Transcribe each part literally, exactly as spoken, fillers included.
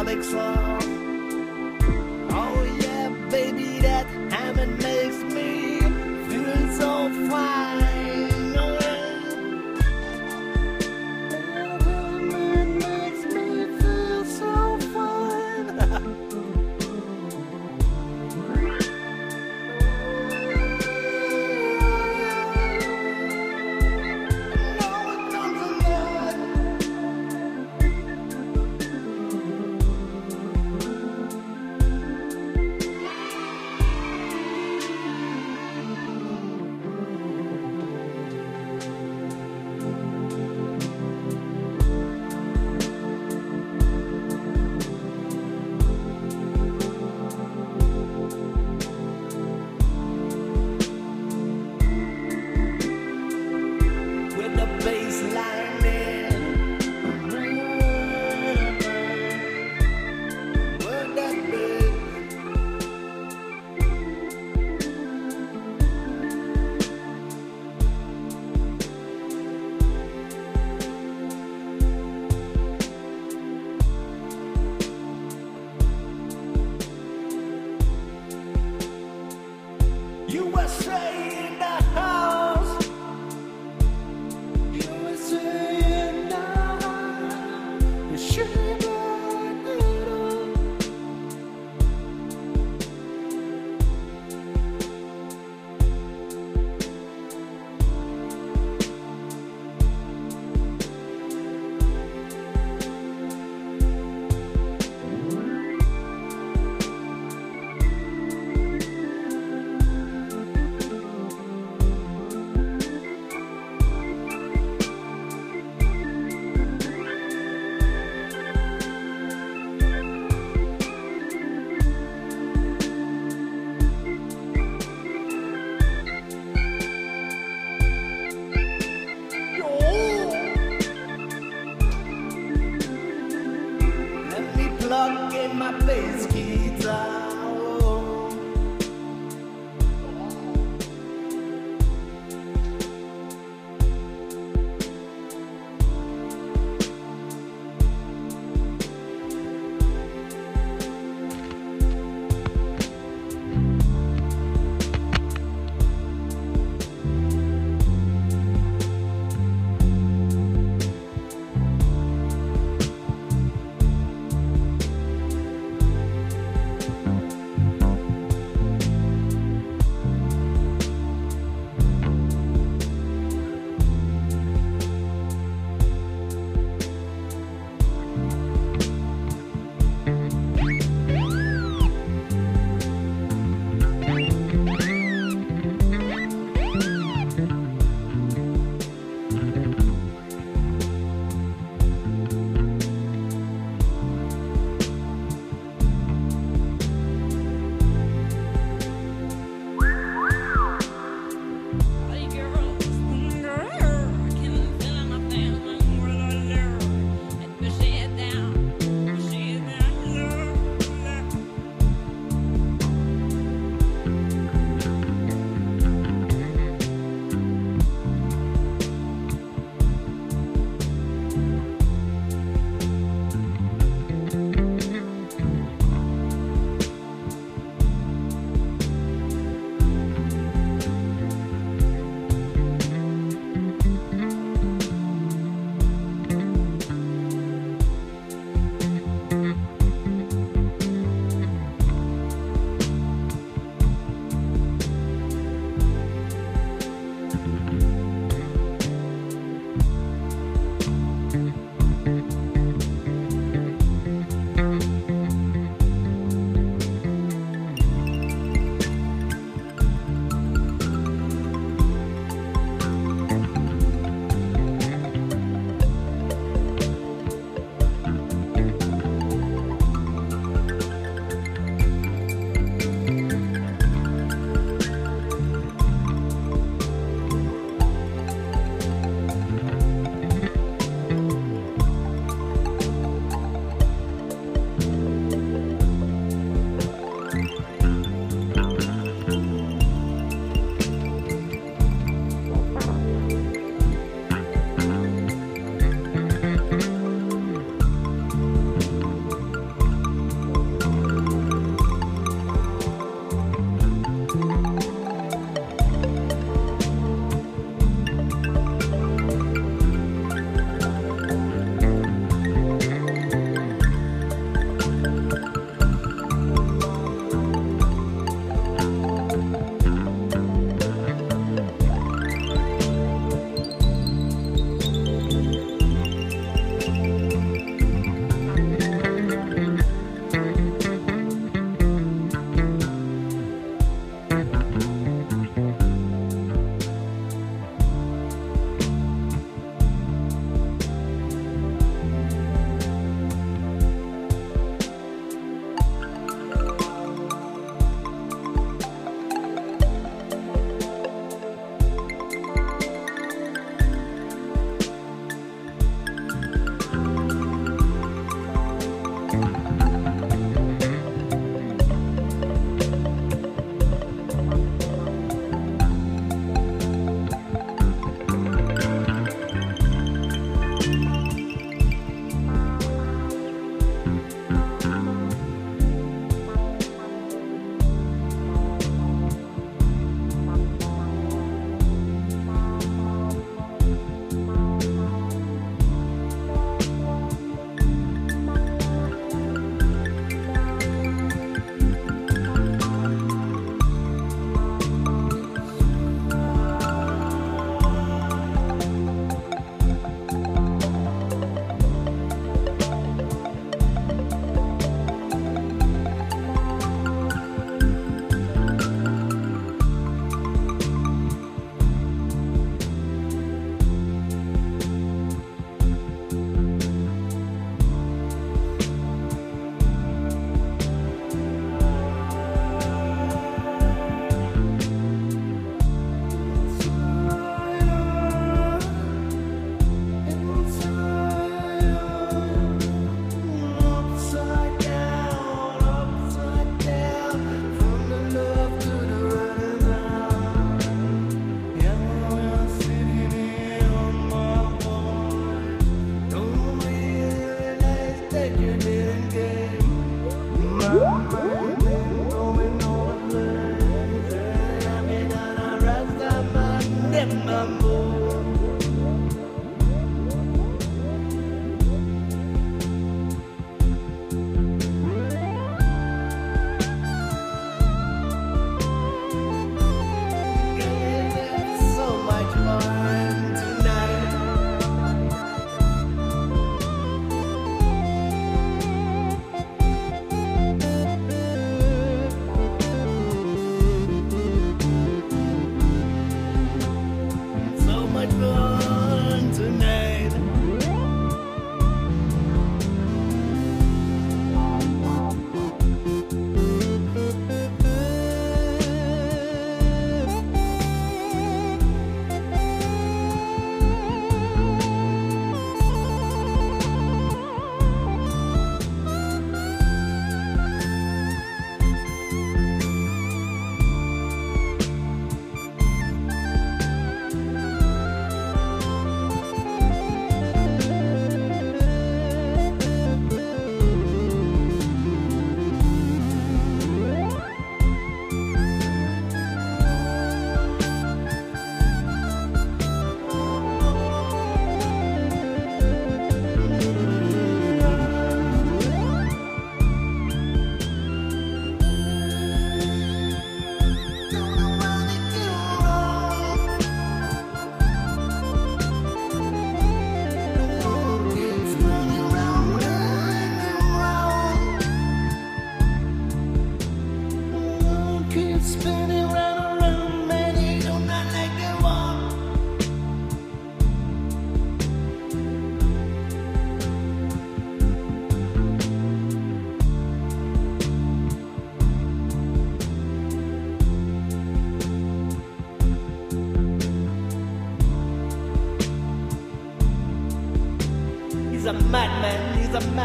melodic song. Oh yeah, baby, that Hammond makes me feel so fine. Oh yeah, that Hammond makes me feel so fine. U S A in the house. U S A in the house. Shiver little. Plug in my bass guitar.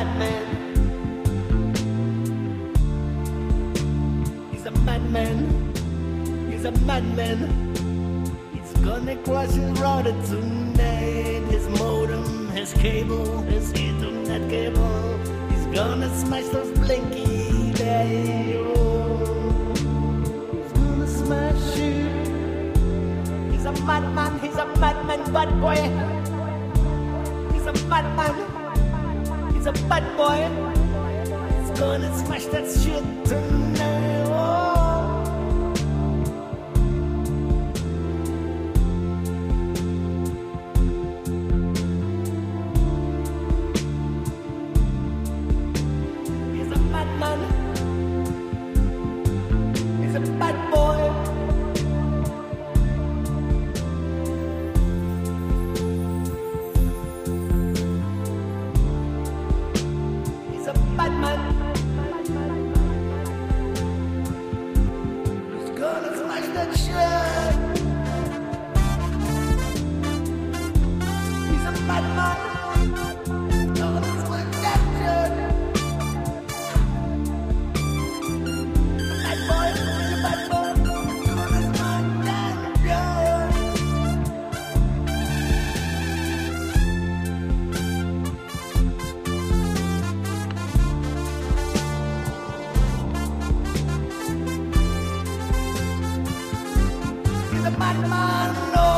madman. He's a madman. He's a madman. He's gonna cross his router tonight. His modem, his cable, his internet cable. He's gonna smash those blinky lights. He's gonna smash you. He's a madman. He's a madman, bad boy. He's a madman. He's a bad boy. He's gonna smash that shit tonight. Oh. He's a madman. He's a bad boy. Batman. He's gonna smash that shit. He's a Batman. He's gonna smash that shit. He's a bad boy. He's a bad boy. He's gonna smash that shit. He's a madman, no.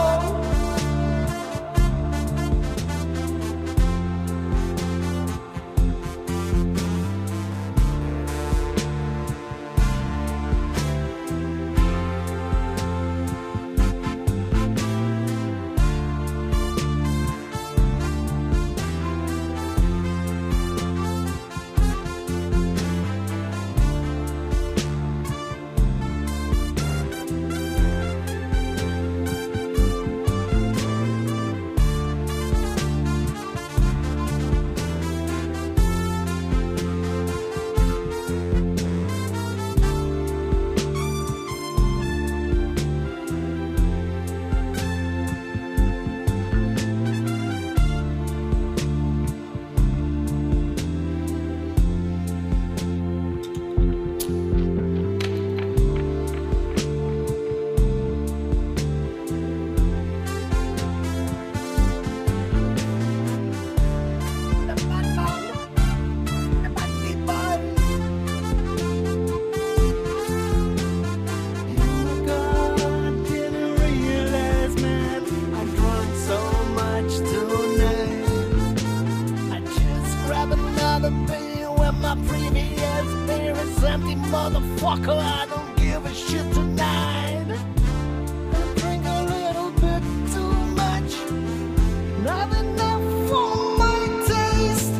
My previous beer is empty, motherfucker. I don't give a shit tonight. I drink a little bit too much, not enough for my taste.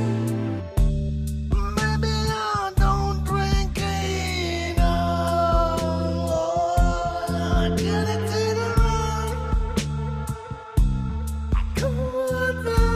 Maybe I don't drink enough. I gotta take it wrong. Come on now.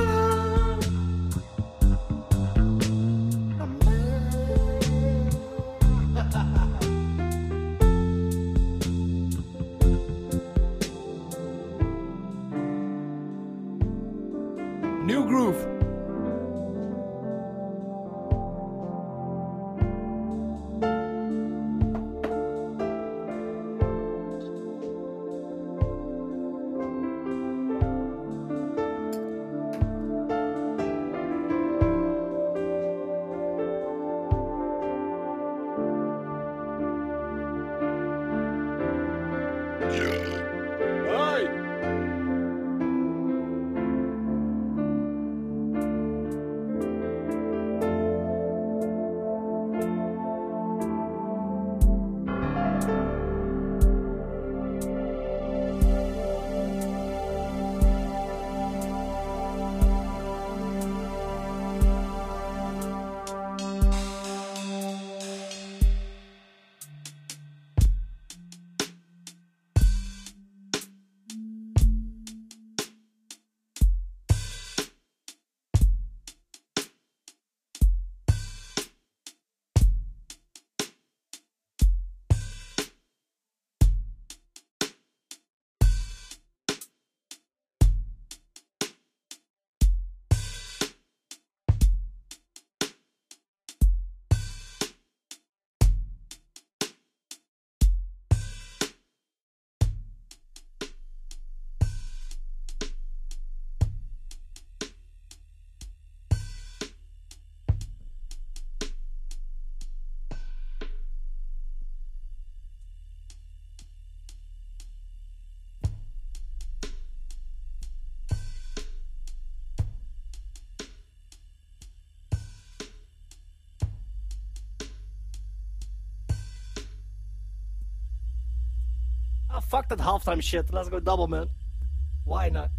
Oh, fuck that halftime shit. Let's go double, man. Why not?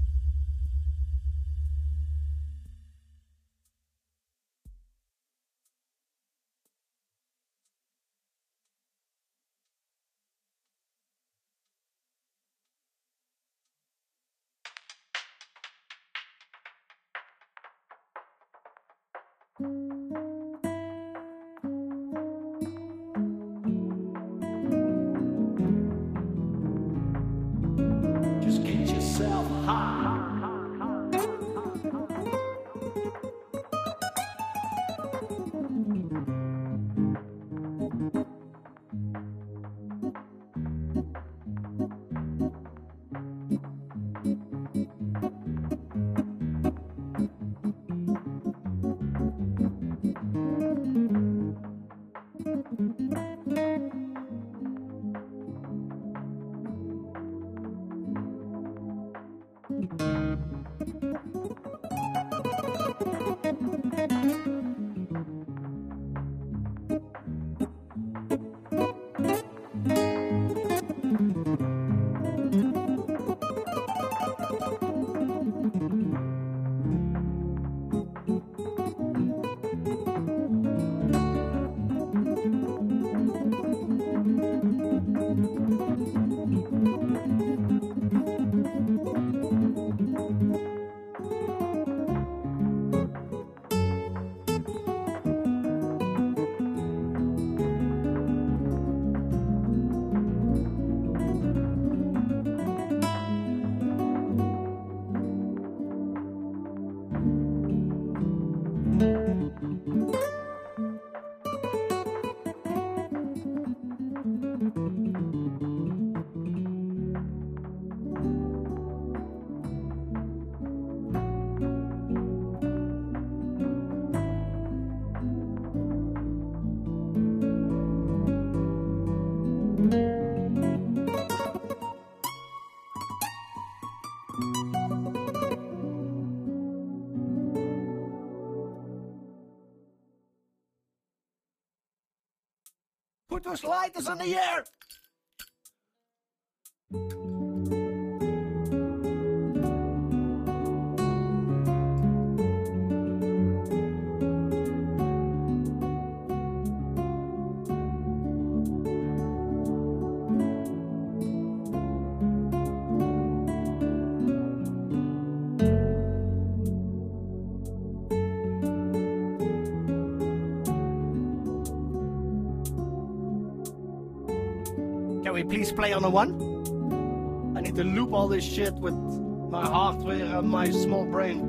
Just get yourself high. Put those lighters in the air! Can we please play on a one? I need to loop all this shit with my hardware and my small brain.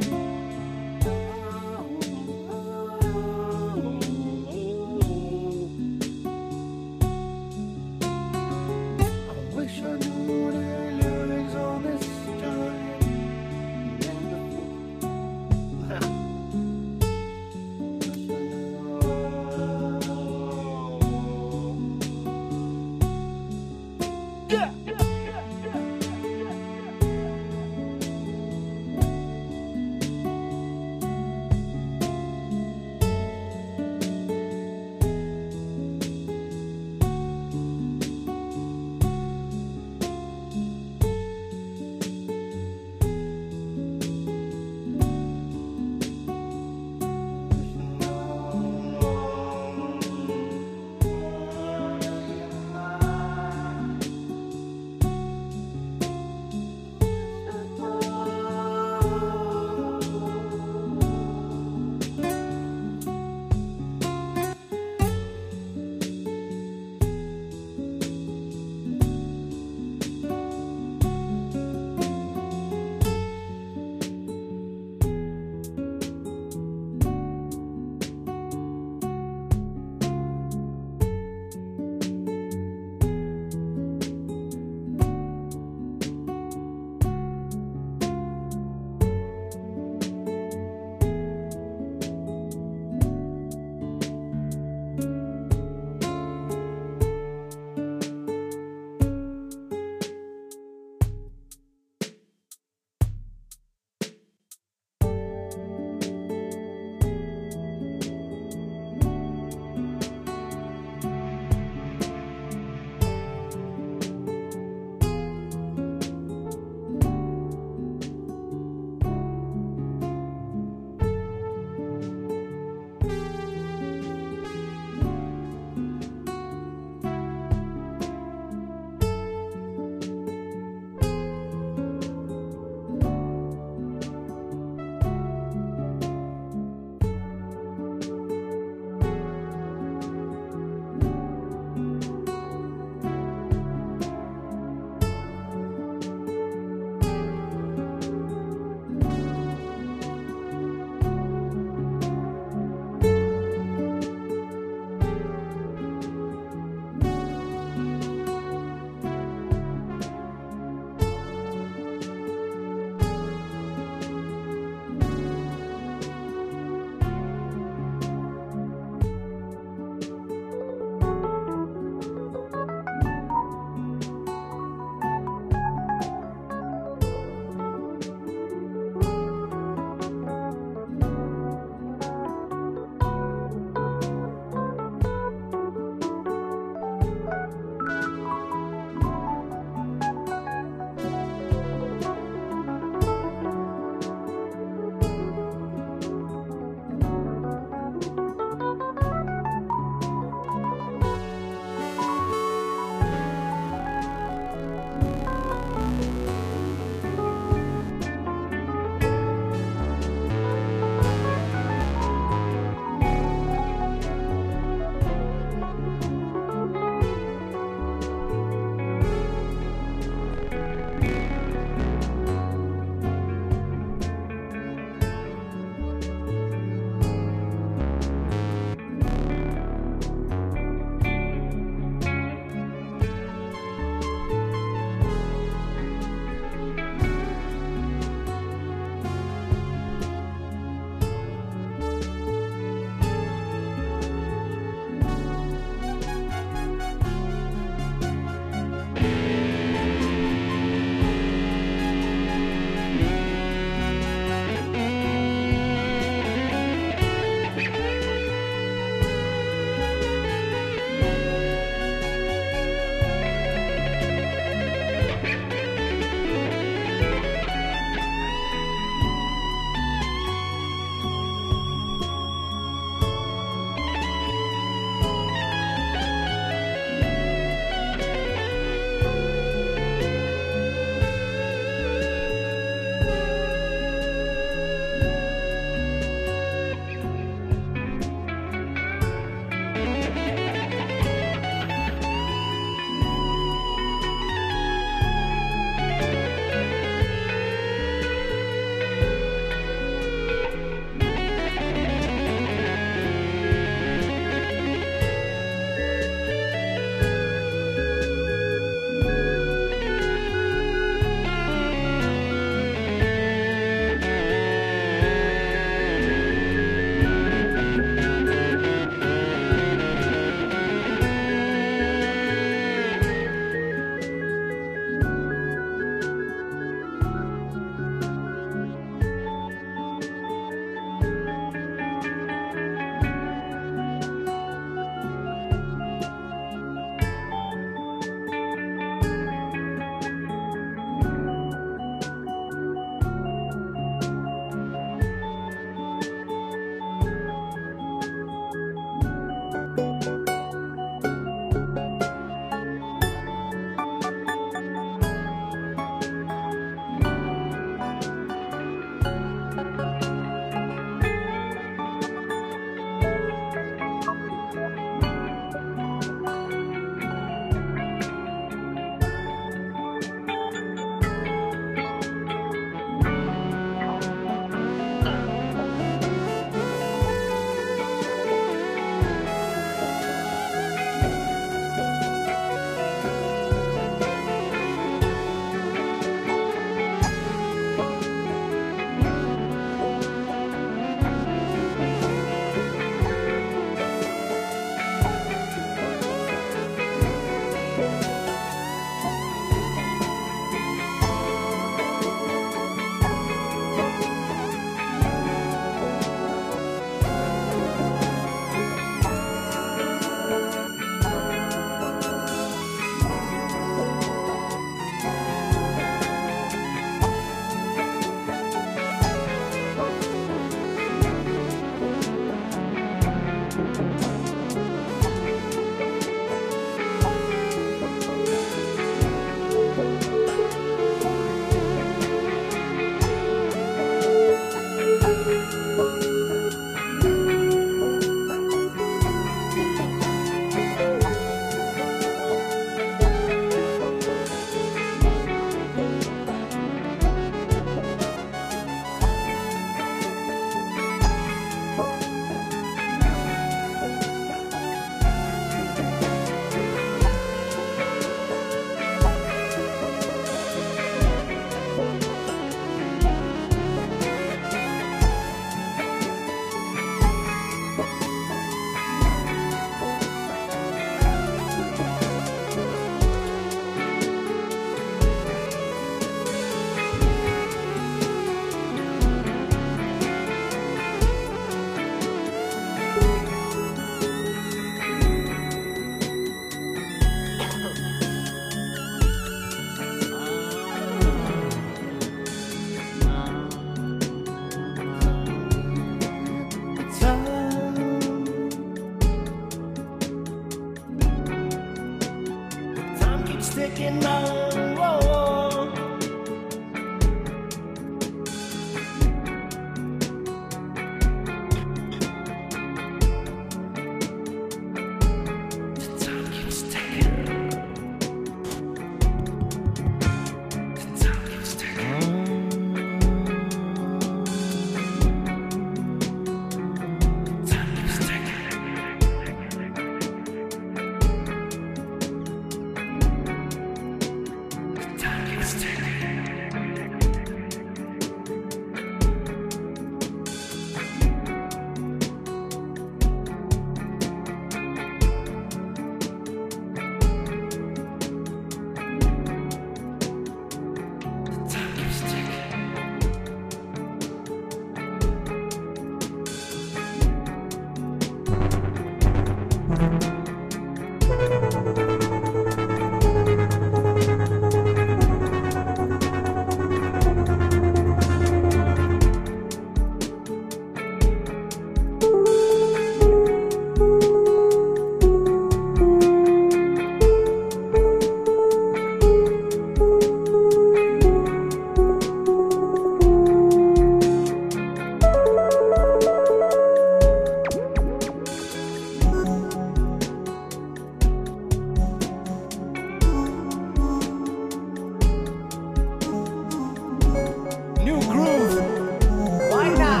new groove. Why not?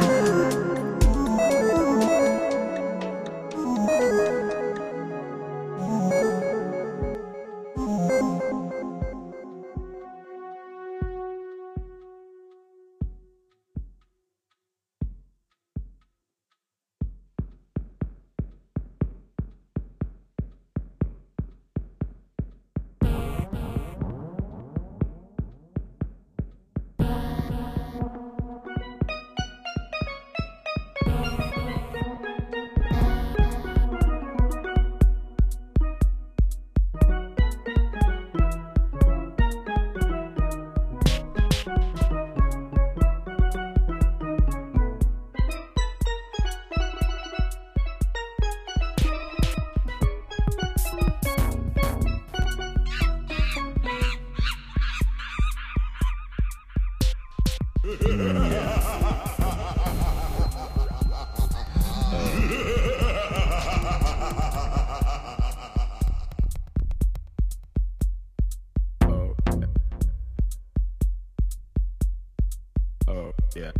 Yeah.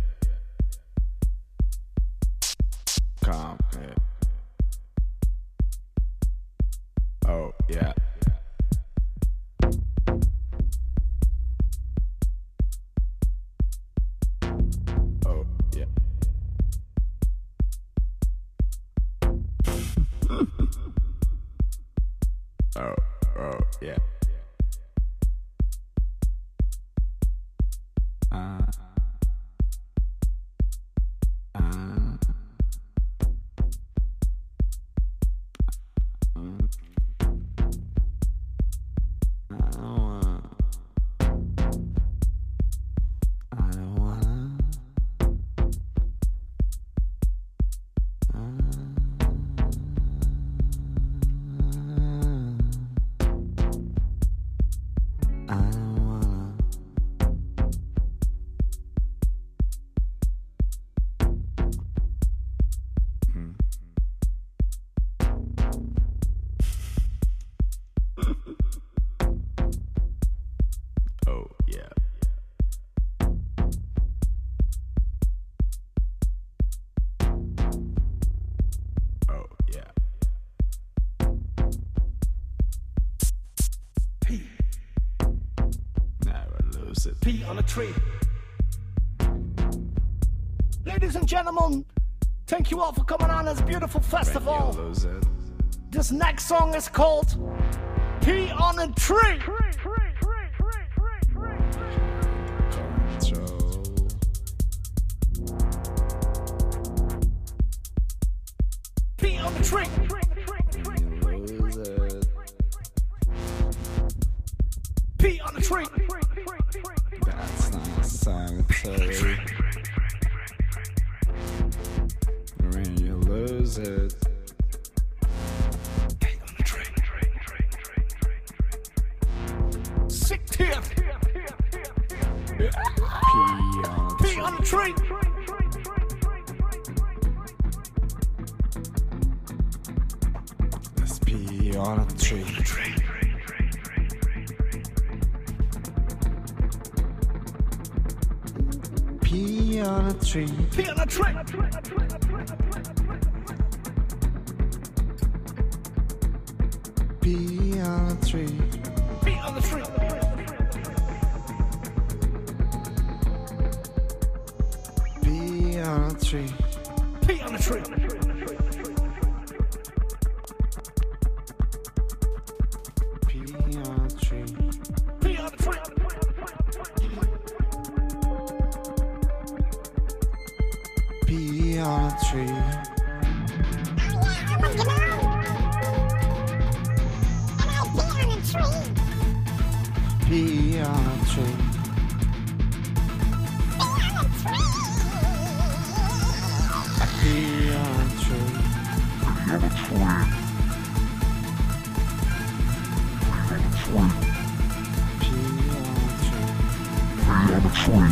Calm, yeah. Oh, yeah. Oh, yeah. Oh, oh, yeah. Uh, uh, mm, I don't wanna, I don't wanna, uh, I don't wanna. Mm. Oh, yeah. Oh, yeah. P, Never lose it. P on a tree. Ladies and gentlemen, thank you all for coming on this beautiful When you festival. lose it. This next song is called P on a Tree. Control. P on the tree. When you lose it. P on the tree. That's not sanitary. When you lose it. P on the tree. Sick tip. P on P on the tree. Let's P on a tree. P on a tree. P on the tree. P on a tree. P on the tree. P on a tree. P on the tree. P on a tree. P on the tree. P on a tree. P on a tree. A P on a tree. P on a tree.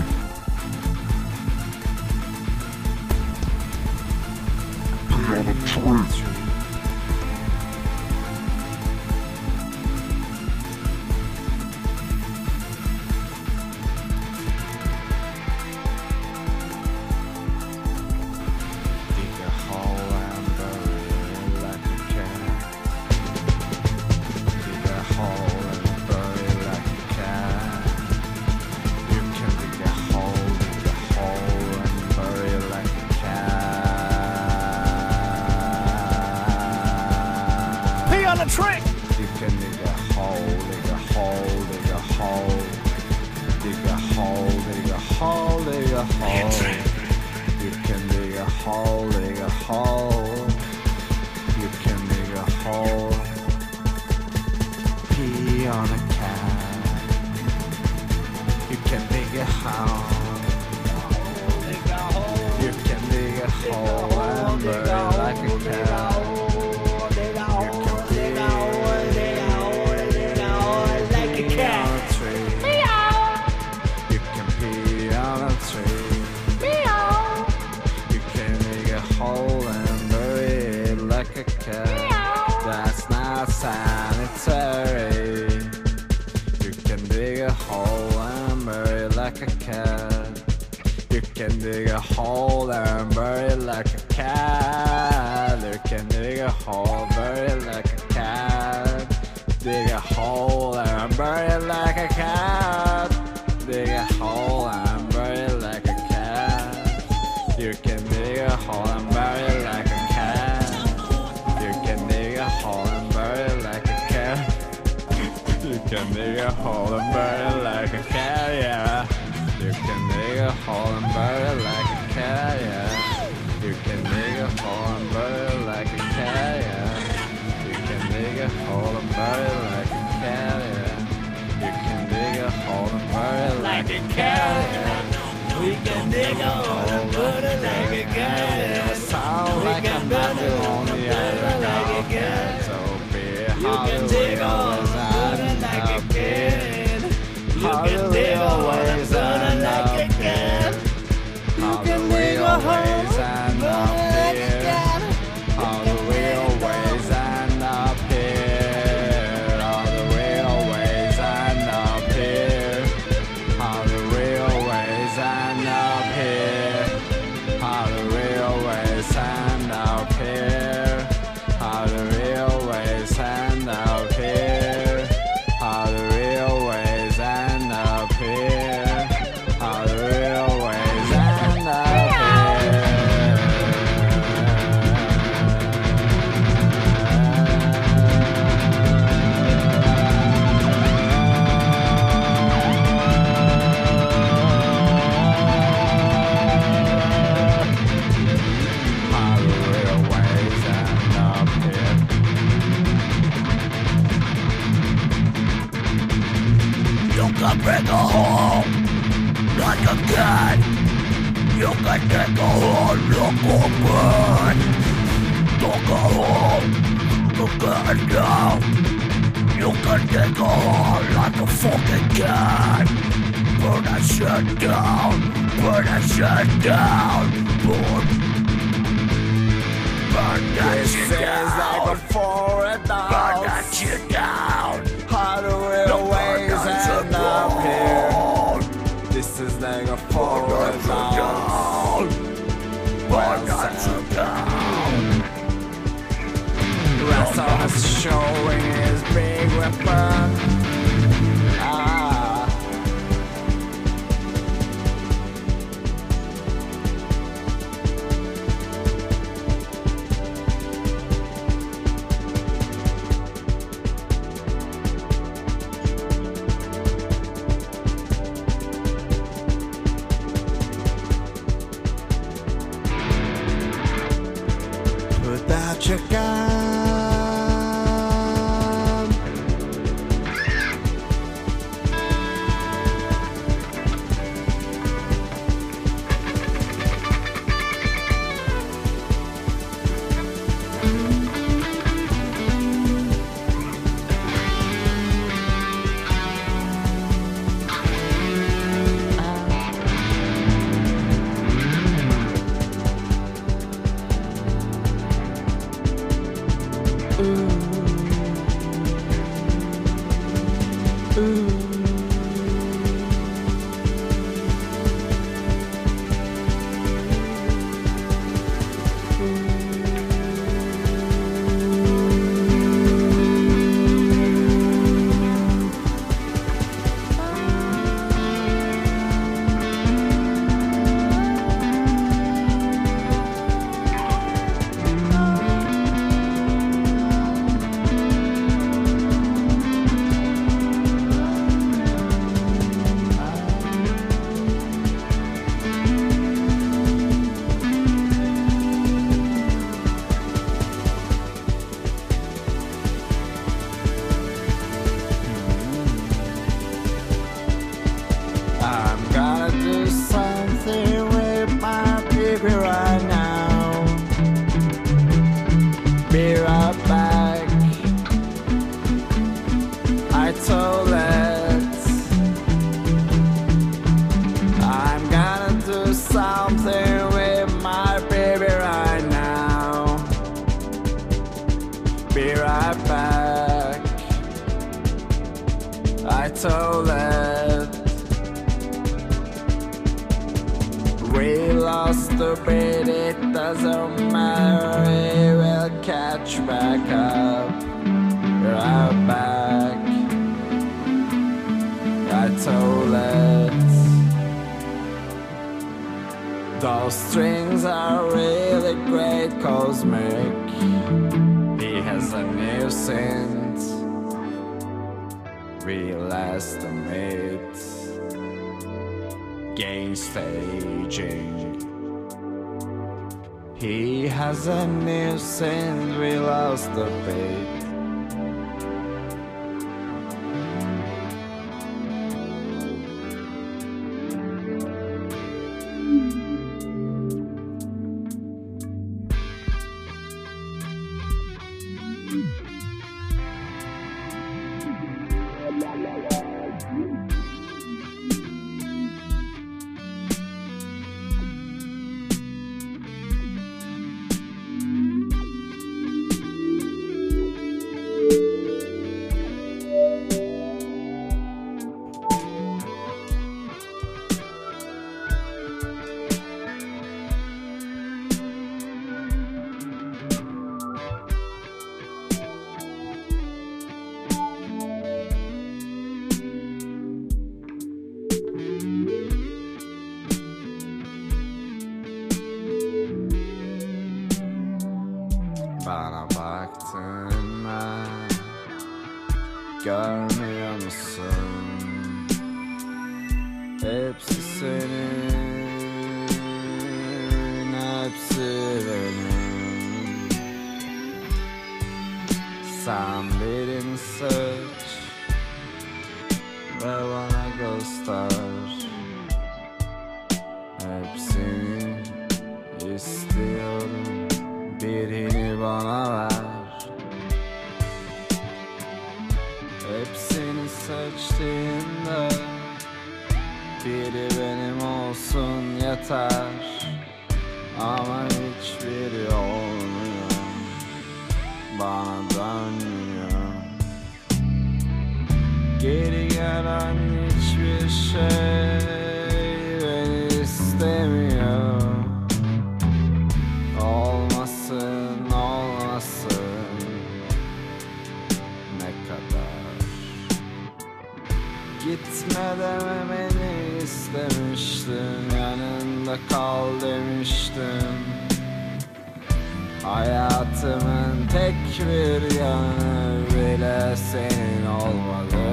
P on a tree. a hole. You can dig a hole, dig a hole. You can dig a hole. Pee on a cat. You can dig a hole. You can dig a hole and bury it like a cat. That's not sanitary. You can dig a hole and bury it like a cat. You can dig a hole and bury it like a cat. You can dig a hole, bury it like a cat. Dig a hole and bury it like a cat. Dig a hole and bury it like a cat. You can dig a hole and bury it like a cat. You can dig a hole and bury it like a cat, yeah. You can dig a hole and bury it like a cat, yeah. You can dig a hole and bury it like a cat, yeah. You can dig a hole and bury it like a cat, yeah. You can dig a hole and bury it like a cat, yeah. We can dig a hole and bury it like a cat, yeah. Sound like a nothing on the other like a cat. So be it how you dig a hole. You can dig a hole and burn it like a cat. You can dig a hole and burn it like a cat. How do we always end up here? How do we always end up here? How do we always end up here? How do we always end up here? How do we always end up here? How do we always end up here? How do we always end up here? How do we always end up here? You can break a hole like a cat. You can take a hole like a bird. Take a hole to get down. You can take a hole like a fucking cat. Burn that shit down. Burn that shit down. Burn, burn that shit down. Like a forest down. Burn that shit down. How do we always end up here? This is like a forest down. Burn that shit down. Russell is showing his big weapon. Ah. Put out your gun. lost the beat, it doesn't matter, he will catch back up. Right back, I told it. Those strings are really great, cosmic. He has a new synth, real estimate, gain staging. He has a new synth, we lost the beat. Bana baktın mı? Görmüyor musun? Hepsi senin, hepsi benim. Sen birini seç ve bana göster. Hepsini istiyorum, birini bana ver. Hepsini seçtiğinde biri benim olsun yeter. Ama hiçbiri olmuyor, bana dönmüyor. Geri gelen hiçbir şey beni istemiyor. Olmasın, olmasın, ne kadar. Gitme dememeni istemiştim, yanında kal demiştim. Hayatımın tek bir yanı bile senin olmadı.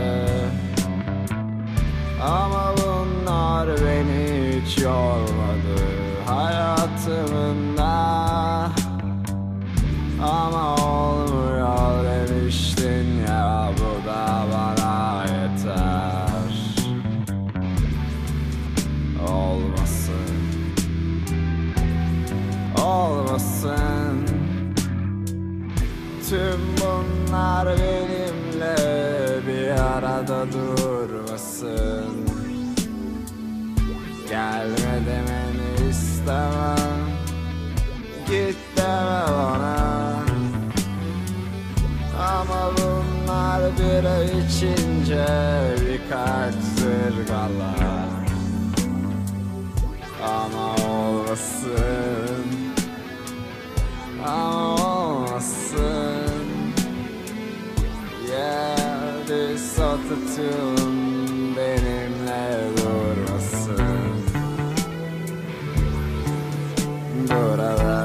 Ama bunlar beni hiç yormadı hayatımında. Ama olmuyor demiştin ya, bu da bana yeter. Olmasın, olmasın. Tüm bunlar benimle bir arada durmasın. Gelme demeni istemem, git deme bana. Ama bunlar bira içince birkaç zırgala. Ama olmasın, ama olmasın. Yeah, this autotune benimle durmasın. Burada,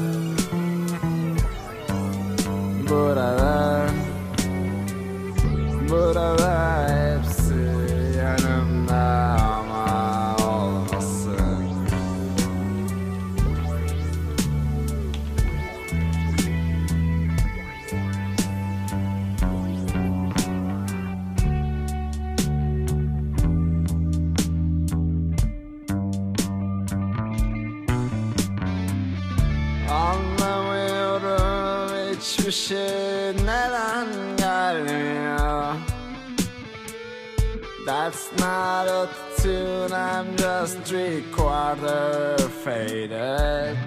burada, burada hepsi yanımda ama olmasın. Anlamıyorum hiçbir şey neden gelmiyor. That's not a tune, I'm just three quarter faded.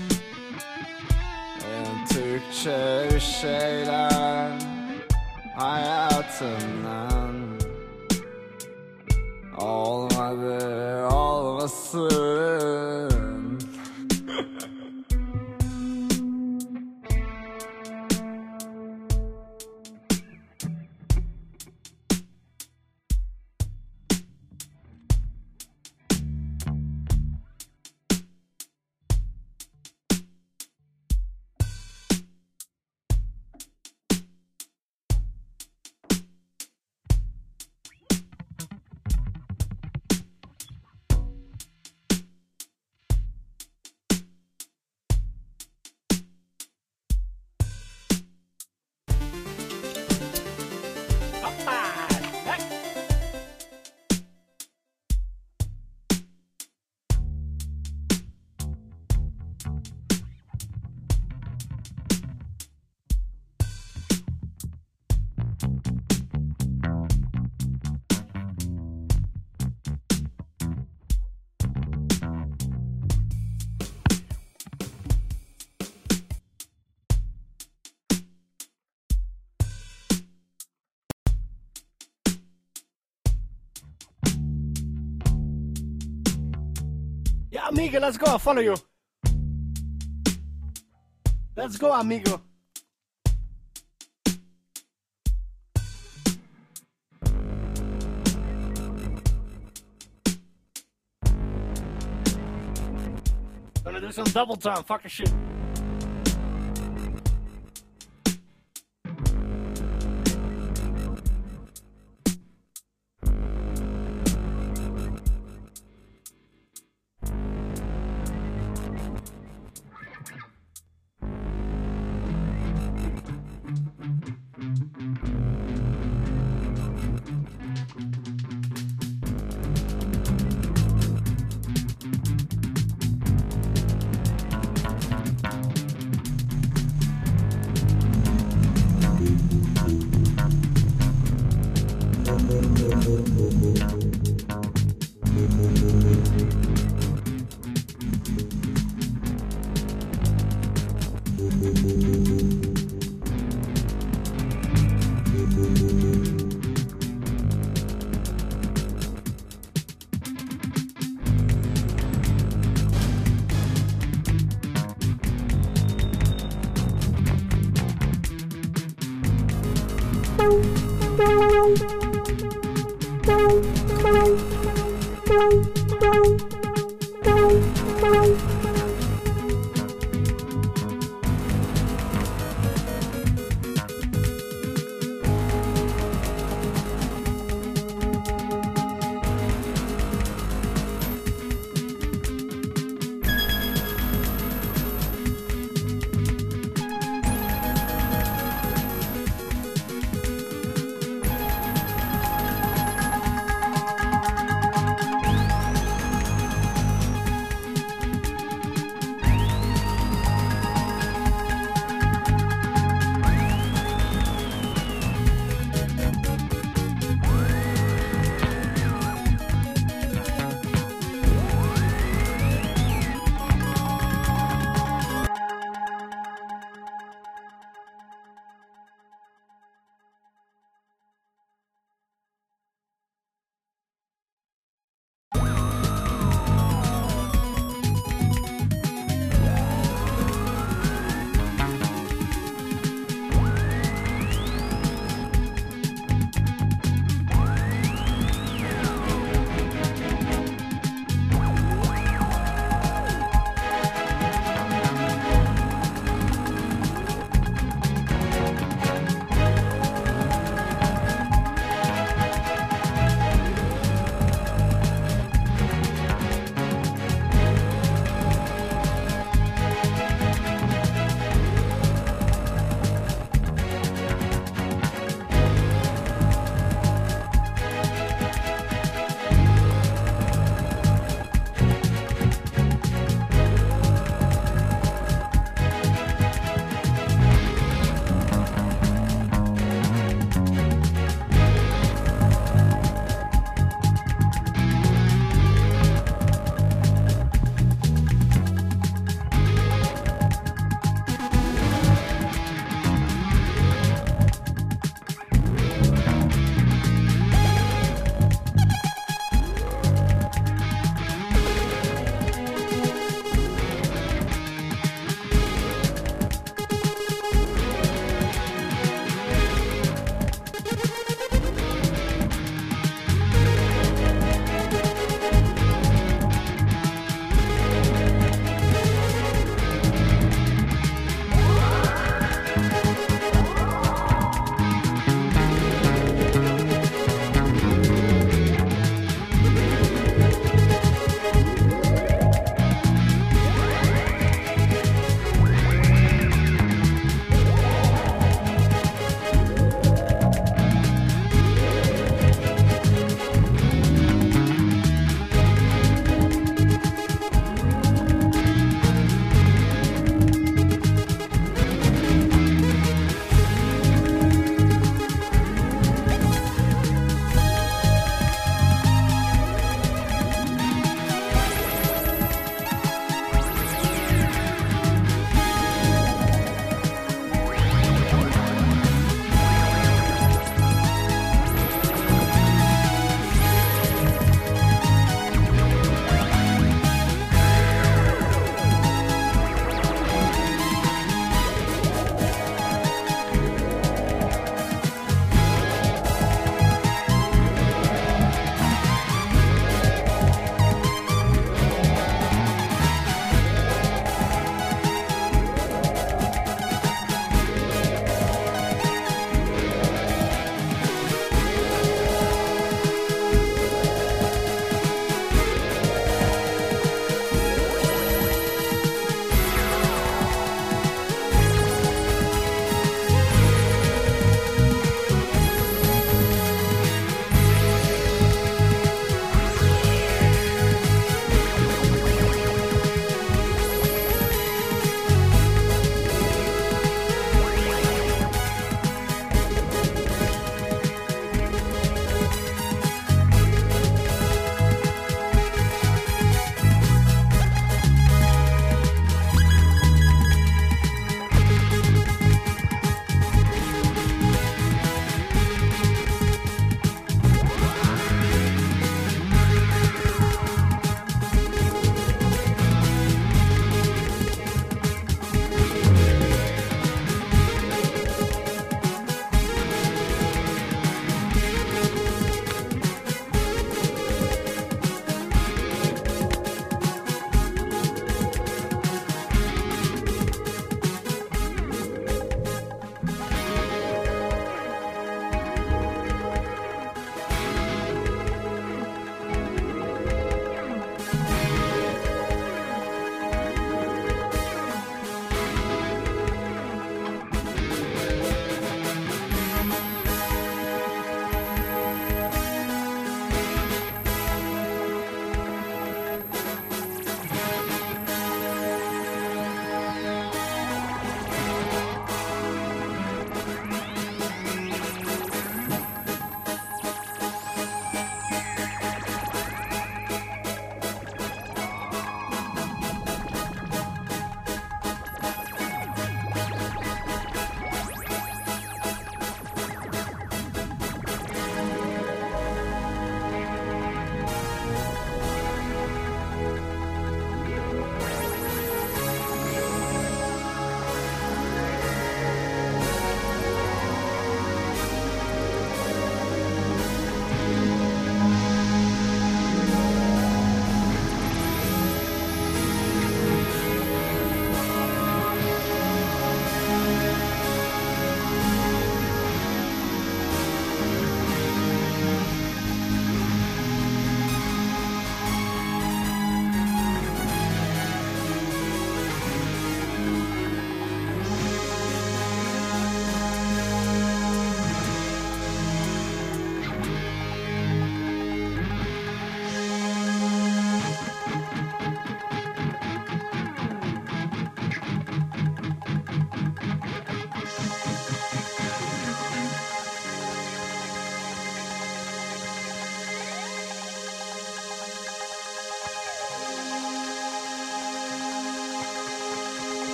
En Türkçe bir şeyler hayatımdan olmadı, olmasın. amigo, let's go. I'll follow you. Let's go, amigo. Gonna do some double time, fucking shit.